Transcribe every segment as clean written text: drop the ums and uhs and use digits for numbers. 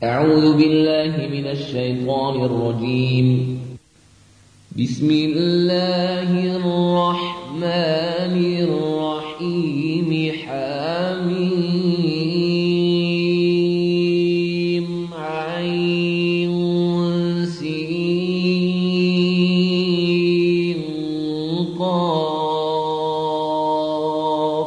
أعوذ بالله من الشيطان الرجيم. بسم الله الرحمن الرحيم. حميم عين سين قاف.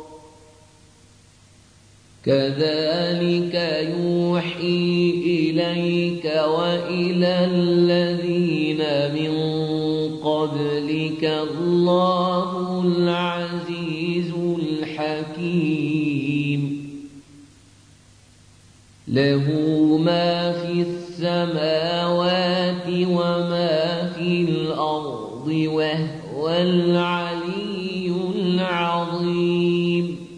كذلك يوحي إليك وإلى الذين من قبلك الله العزيز الحكيم. له ما في السماوات وما في الأرض وهو العلي العظيم.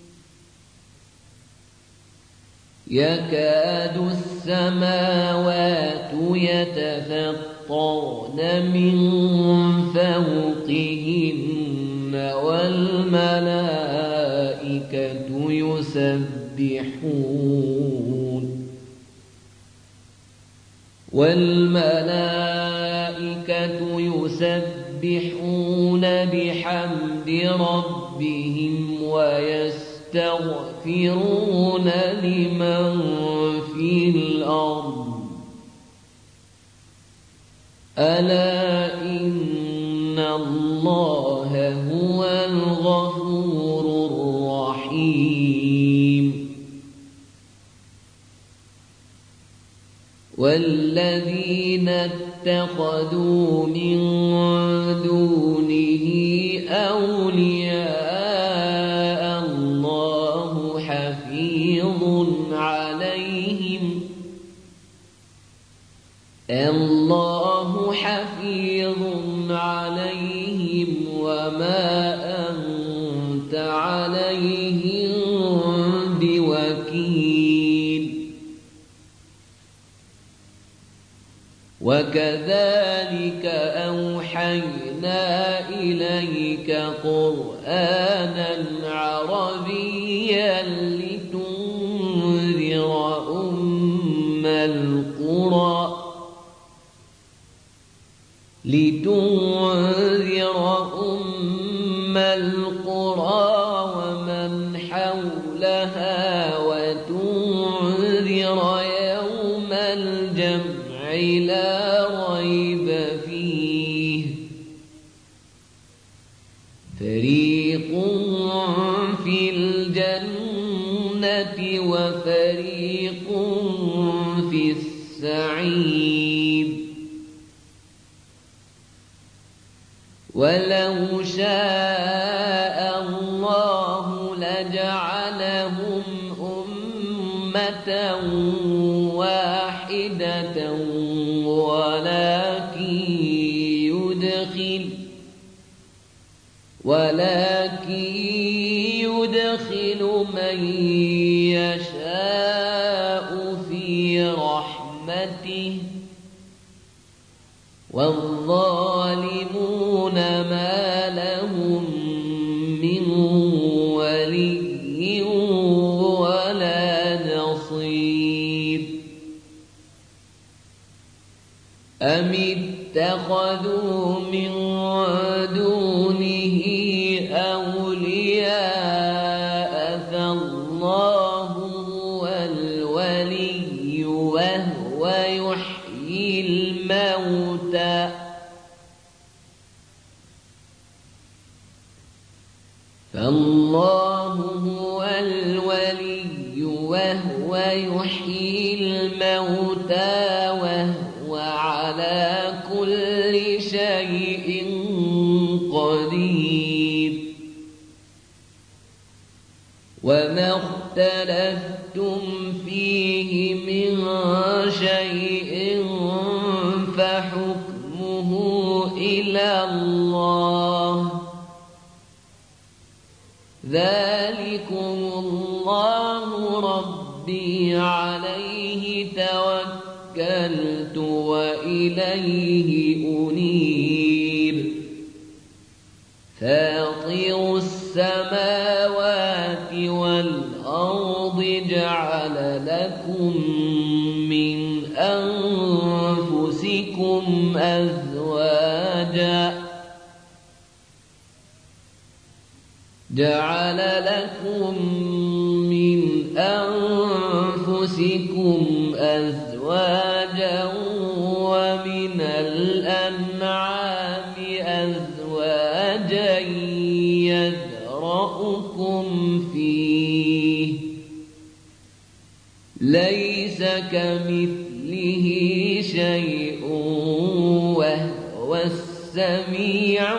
يكاد السماوات يتفطرن من فوقهن والملائكة يسبحون بحمد ربهم ويستغفرون لمن في الأرض. ألا إن الله هو الغفور الرحيم. والذين اتخذوا من دونه أولياء الله حفيظ عليهم وما أنت عليهم بوكيل. وكذلك أوحينا إليك قرآنا عربيا لتنذر أم القرى ومن حولها وتنذر يوم الجمع لا ريب فيه. فريق في الجنة وفريق في السعير. ولو شاء الله لجعلهم أمة واحدة ولكن يدخل من يشاء في رحمته. والظالمون ما لهم من ولي ولا نصير. أم اتخذوا من دونه أولياء فالله هو الولي وهو يحيي الموتى. فالله هو الولي وهو يحيي الموتى وهو على كل شيء قدير. وما اختلفتم فيه من شيء فحكمه إلى الله. ذلكم الله ربي عليه توكلت وإليه أنيب. فاطر السماوات والأرض جعل لكم بكم أزواجا جعل لكم من أنفسكم أزواجا ومن الأنعام أزواجا يذرأكم فيه ليس كمثله شيء وهو السميع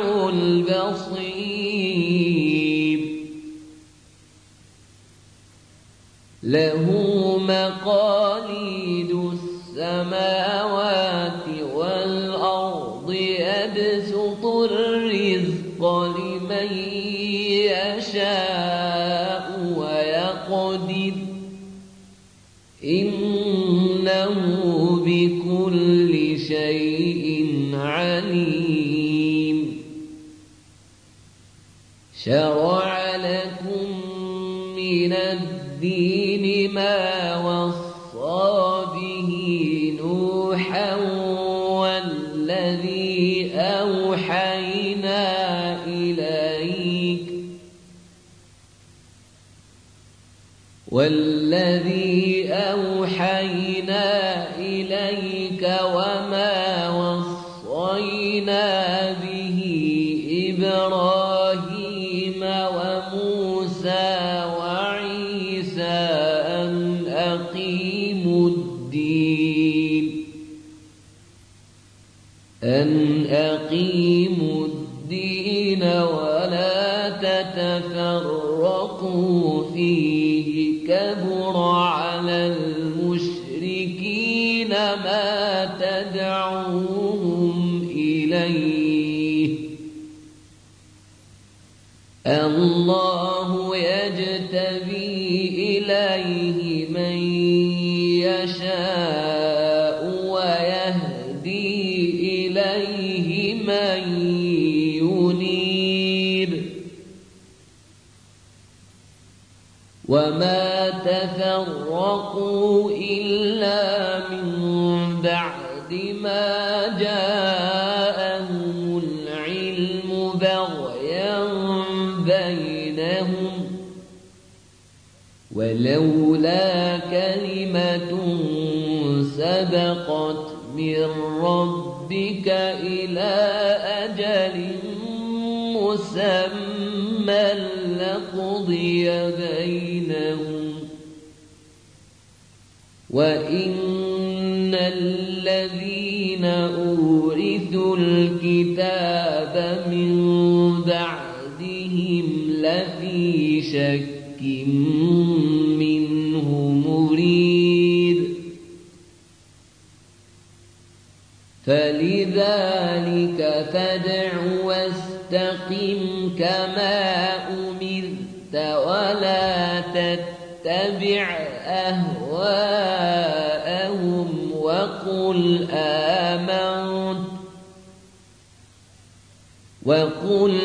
البصير له مقاليد السماوات والأرض يبسط الرزق لمن يشاء ويقدر إنه بكل شيء عليم شرع لكم من الدين ما وصى به نوحا والذي أوحينا إليك وما وصينا به إبراهيم وموسى وعيسى أن أقيموا الدين ولا تتفرقوا فيه كبر على المشركين ما تدعوهم إليه الله يجتبي إليه من يشاء ويهدي إليه من ينيب وما تفرقوا إلا من بعد ما جاءهم العلم بغيا بينهم ولولا كلمة سبقت من ربك إلى أجل مسمى لقضي بينهم وإن الذين أورثوا الكتاب من بعدهم لفي شك منه مريب فلذلك فادع واستقم كما أمرت ولا تتبع أهواءهم وقل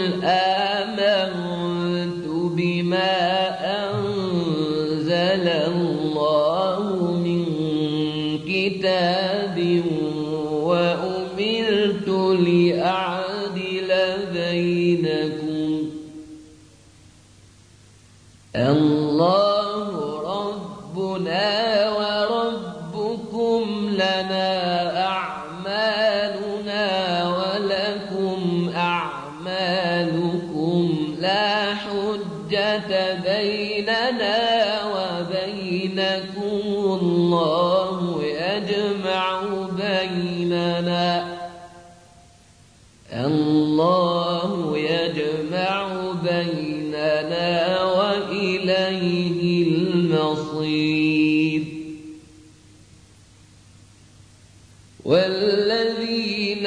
آمنت بما أنزل الله من كتاب وأمرت لأعدل بينكم الله ربنا وربكم لنا أعمالنا ولكم أعمالكم لا حجة بيننا وبينكم الله يجمع بيننا وإليه المصير والذين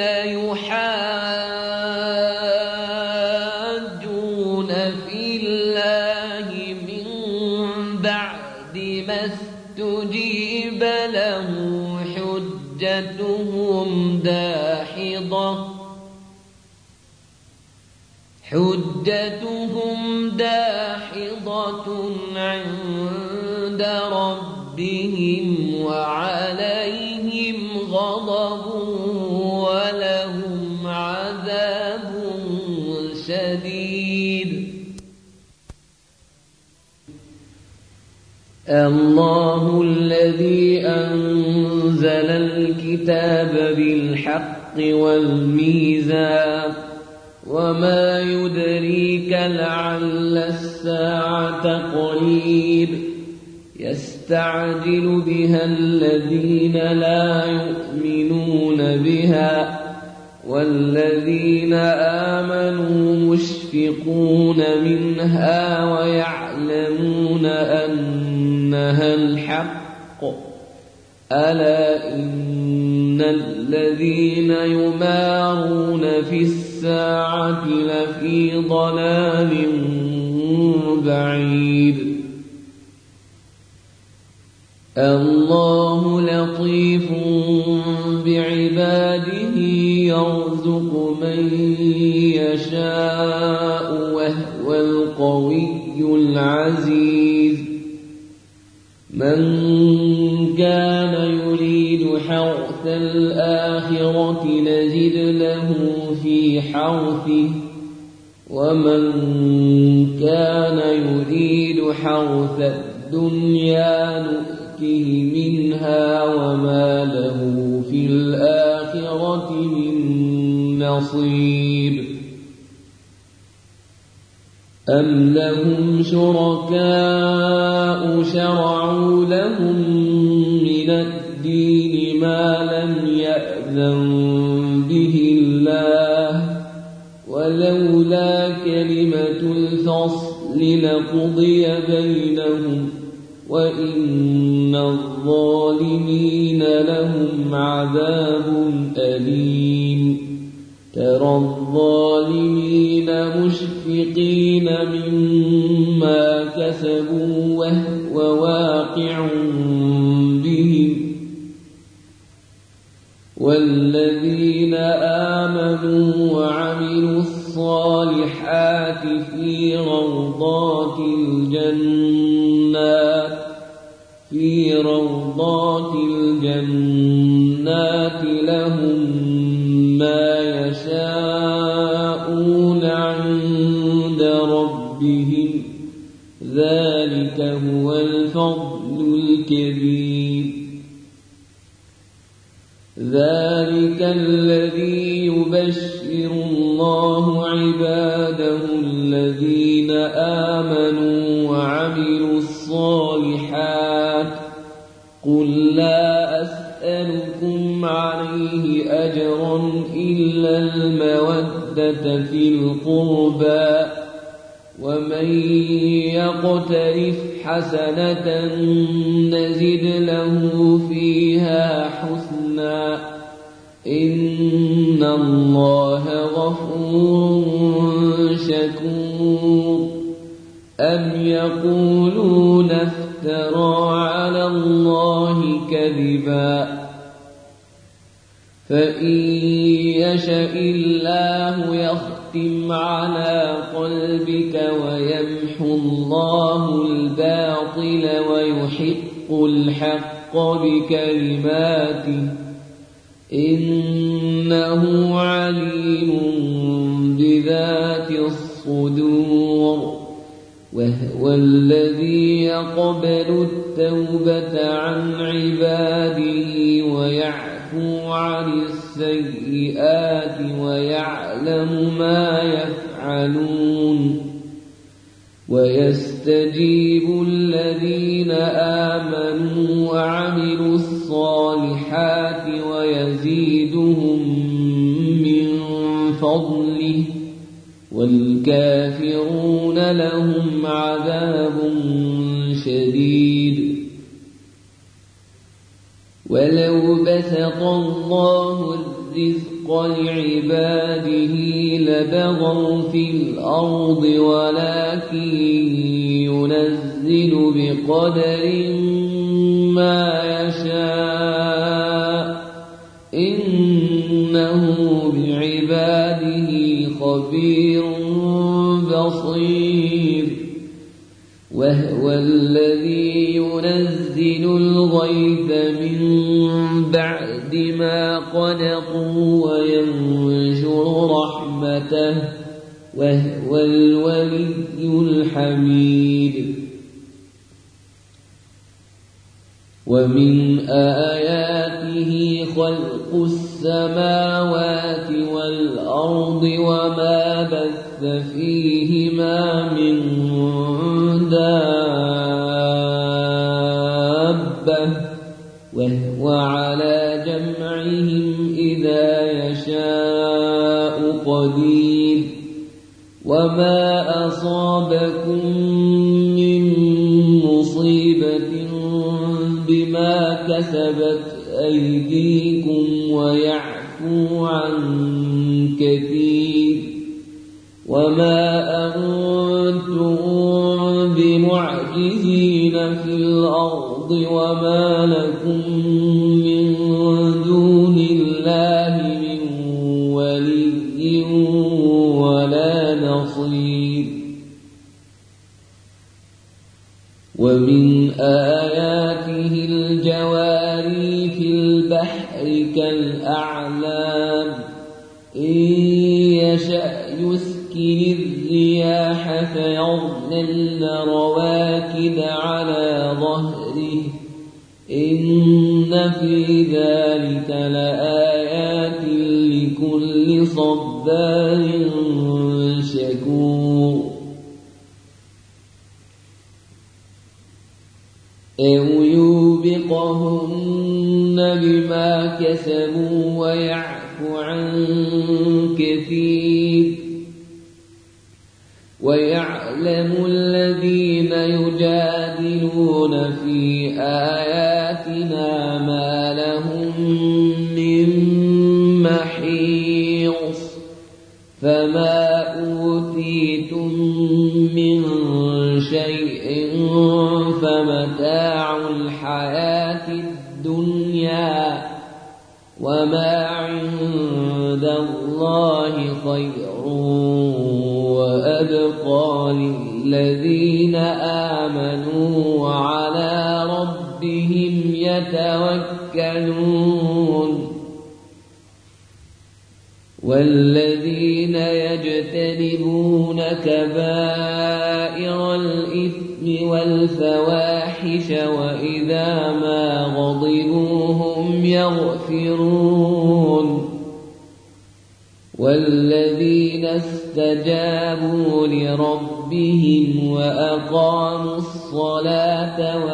يحاجون في الله من بعد ما استجيب له حجتهم داحضة عند ربهم وعليهم غضب الله الذي أنزل الكتاب بالحق والميزان وما يدريك لعل الساعة قريب يستعجل بها الذين لا يؤمنون بها والذين آمنوا مشفقون منها ويعلمون أنها الحق ألا إن الذين يمارون في الساعة لفي ضلال بعيد الله لطيف بعباده يرزق من يشاء وهو القوي العزيز من كان يريد حرث الآخرة نزد له في حرثه ومن كان يريد حرث الدنيا نؤته منها وما له في الآخرة من نصيب أم لهم شركاء شرعوا لهم من الدين ما لم يأذن به الله ولولا كلمة الفصل لقضي بينهم وإن الظالمين لهم عذاب أليم ترى الظالمين مشفقين مما كسبوا وهو واقع بهم والذين آمنوا وعملوا الصالحات في روضات الجنات لهم ما يشاءون عند ربهم ذلك هو الفضل الكبير ذلك الذي يبشر الله عباده الذين آمنوا وعملوا الصالحات قل لا أسألكم عليه أجرا إلا المودة في القربى ومن يقترف حسنة نزد له فيها حسنا إن الله غفور شكور أم يقولون افترى على الله كذبا فإن يشاء الله يختم على قلبك ويمحو الله الباطل ويحق الحق بكلماته إنه عليم بذات الصدور وهو الذي يقبل التوبة عن عباده ويعفو عن السيئات ويعلم ما يفعلون ويستجيب الذين آمنوا وعملوا الصالحات ويزيدهم من فضله والكافرون لهم عذاب شديد ولو بسط الله الرزق لعباده لبغوا في الأرض ولكن ينزل بقدر ما يشاء إنه بعباده خبير بصير وهو الذي ينزل الغيث من بعد ما قنطوا وينشر رحمته وهو الولي الحميد ومن آياته خلق السماوات والأرض وما بث فيهما من دابة وهو على جمعهم إذا يشاء قدير وما أصابكم من مصيبة بما كسبت أيديكم ويعفو عن كثير وما أنتم بمعجزين في الأرض وما لكم من دون الله من ولي ولا نصير ومن آياته الجواري في البحر كالأعلام إن يشأ يسكن الرياح فيظللن رواكد على ظهره إن في ذلك لآيات لكل صبار شكور أو يوبقهن بما كسبوا ويعفو عن كثير ويعلم الذين يجادلون في آياتنا ما لهم من محيص فما أوتيتم من شيء فمتاع الحياة الدنيا وما عند الله خير وأبقى للذين آمنوا وعلى ربهم يتوكلون والذين يجتنبون كبائر الإثم والفواحش وإذا ما غضبوا هم يغفرون والذين استجابوا لربهم وأقاموا الصلاة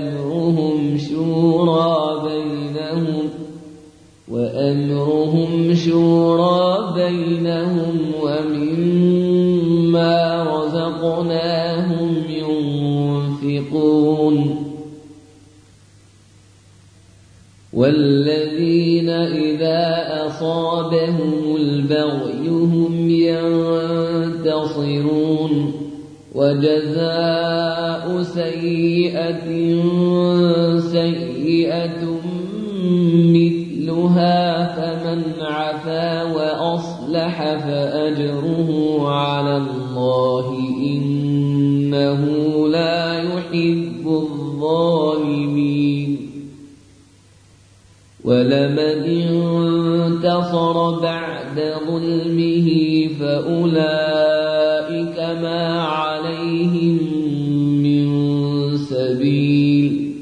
وأمرهم شورى بينهم ومما رزقناهم ينفقون والذين إذا أصابهم البغي هم ينتصرون وجزاء سيئة سيئة مثلها فمن عفا وأصلح فأجره على الله إنه لا يحب الظالمين ولمن انتصر بعد ظلمه فأولئك ما عليهم من سبيل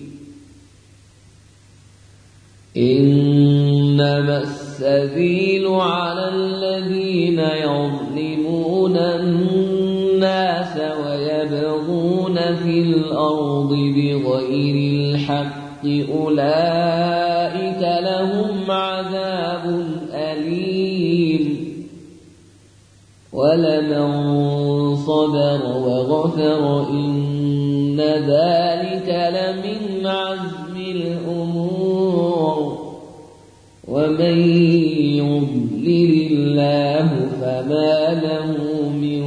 إنما السبيل على الذين يظلمون الناس ويبغون في الأرض بغير الحق أولئك لهم عذاب أليم ولمن صبر وغفر إن ذلك لمن عزم الأمور ومن يضلل الله فما له من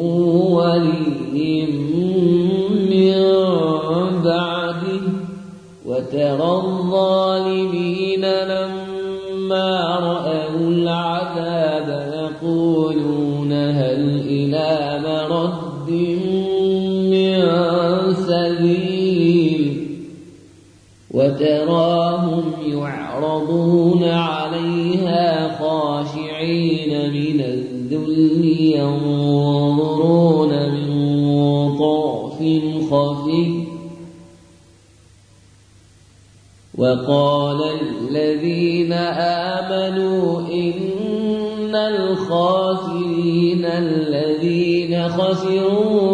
ولي من بعده وترى الظالمين لما رأوا العذاب يقولون هل إلى مرد من سبيل وتراهم يعرضون عليها خاشعين من الذل ينظرون من طرف خفي وقال الذين آمنوا إن الخاسرين الذين خسروا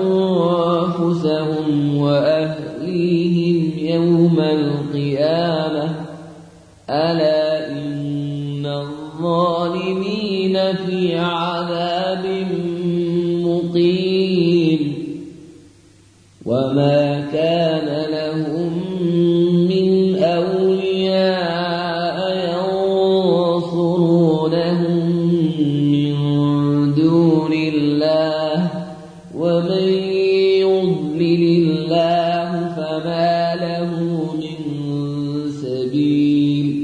أنفسهم وأهليهم يوم القيامة ألا إن الظالمين في عذاب مقيم وما كان لهم من أولياء ينصرونهم من دون الله ومن يضلل الله فما له من سبيل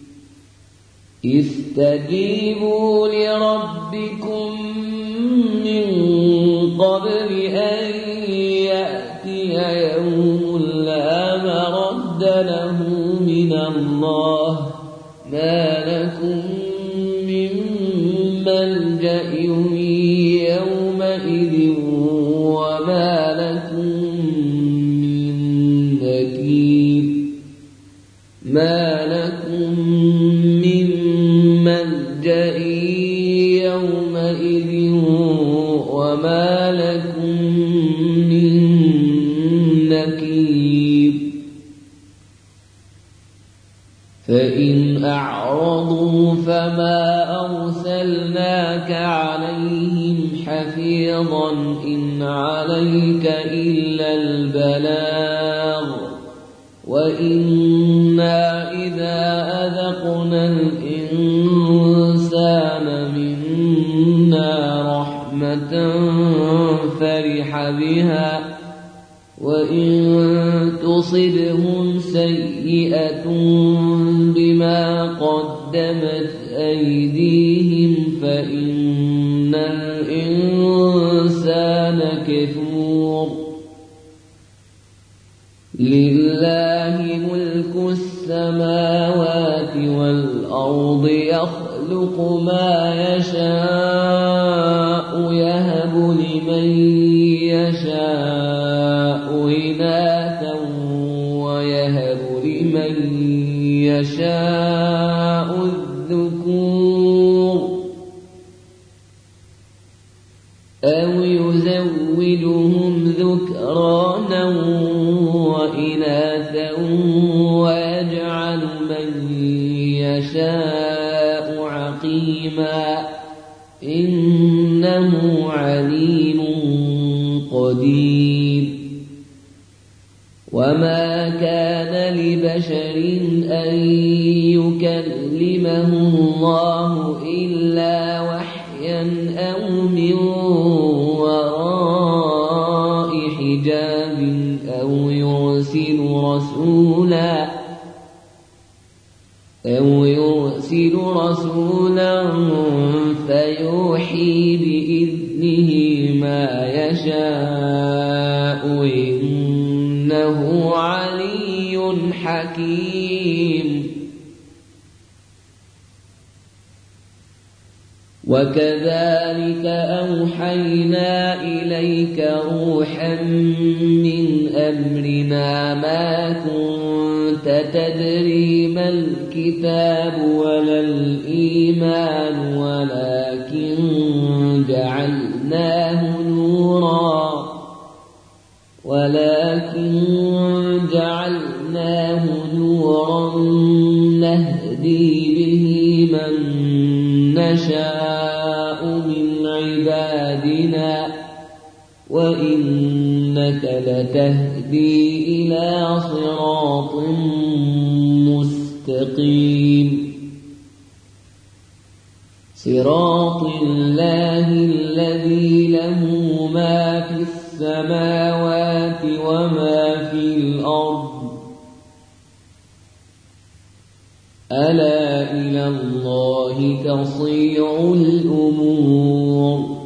استجيبوا لربكم من قبل أن يأتي يوم لا مرد له من الله ما لكم من ملجأ يومئذ وما لكم من نكير ما لكم من ملجأ يومئذ وما لكم من نكير فإن أعرضوا فما أرسلناك عليهم حفيظا إن عليك إلا البلاغ وإنا إذا أذقنا الإنسان منا رحمة فرح بها وإن تصبهم سيئة بما قدمت أيديهم فإن الإنسان كفور لله ملك السماوات والأرض يخلق ما يشاء يهب لمن يشاء إناثا ويهب لمن يشاء الذكور أو يزوجهم ذكرانا وإناثا ويجعل من يشاء عقيما إنه عليم قدير وما كان لبشر أن يكلمه الله إلا وحيا أو من وراء حجاب أو يرسل رسولا فيوحي بإذنه ما يشاء إنه علي حكيم وكذلك أوحينا إليك روحا من أمرنا ما كنت تدري ما الكتاب ولا الإيمان ولكن جعلناه نورا نهدي به من نشاء من عبادنا وإنك لتهدي إلى صراط مستقيم صراط الله الذي له ما في السماوات وما في الأرض ألا إلى الله تصير الأمور